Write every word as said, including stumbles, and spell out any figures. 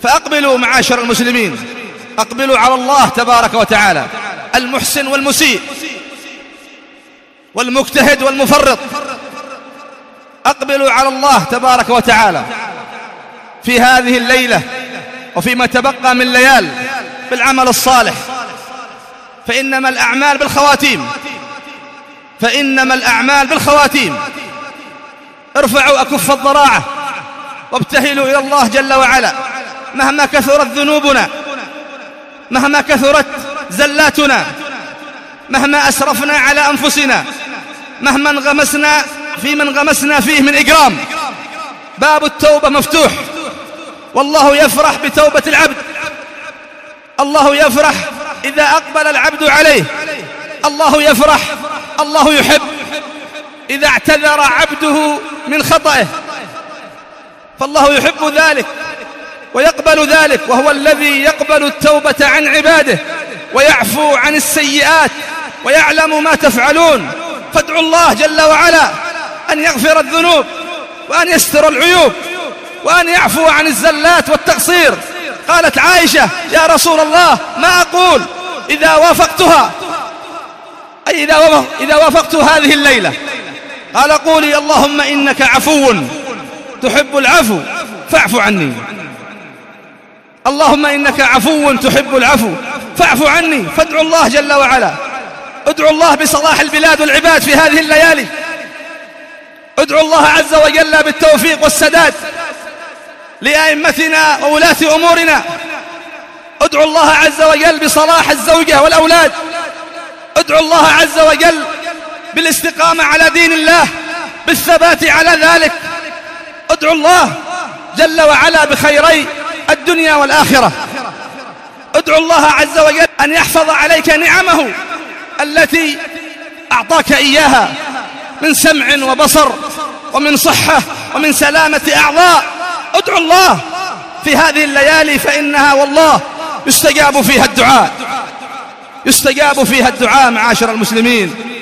فأقبلوا معاشر المسلمين، أقبلوا على الله تبارك وتعالى، المحسن والمسيء والمجتهد والمفرط. أقبلوا على الله تبارك وتعالى في هذه الليلة وفيما تبقى من ليال بالعمل الصالح، فإنما الأعمال بالخواتيم، فإنما الأعمال بالخواتيم. ارفعوا أكف الضراعة وابتهلوا إلى الله جل وعلا. مهما كثرت ذنوبنا، مهما كثرت زلاتنا، مهما أسرفنا على أنفسنا، مهما انغمسنا في من انغمسنا فيه من إجرام، باب التوبة مفتوح، والله يفرح بتوبة العبد. الله يفرح إذا أقبل العبد عليه، الله يفرح، الله يحب إذا اعتذر عبده من خطئه، فالله يحب ذلك ويقبل ذلك، وهو الذي يقبل التوبة عن عباده ويعفو عن السيئات ويعلم ما تفعلون. فادعوا الله جل وعلا أن يغفر الذنوب وأن يستر العيوب وأن يعفو عن الزلات والتقصير. قالت عائشة: يا رسول الله، ما أقول إذا وافقتها، أي إذا وافق إذا وافقت هذه الليلة؟ قال: قولي: اللهم إنك عفو تحب العفو فاعف عني. اللهم إنك عفو تحب العفو فاعف عني. فادعوا الله جل وعلا، ادعوا الله بصلاح البلاد والعباد في هذه الليالي، ادعوا الله عز وجل بالتوفيق والسداد لأئمتنا وولاة أمورنا، ادعوا الله عز وجل بصلاح الزوجة والأولاد، ادعوا الله عز وجل بالاستقامة على دين الله، بالثبات على ذلك، ادعوا الله جل وعلا بخيري الدنيا والآخرة. ادعوا الله عز وجل أن يحفظ عليك نعمه التي أعطاك إياها من سمع وبصر ومن صحة ومن سلامة أعضاء. ادعوا الله في هذه الليالي، فإنها والله يستجاب فيها الدعاء، يستجاب فيها الدعاء معاشر المسلمين.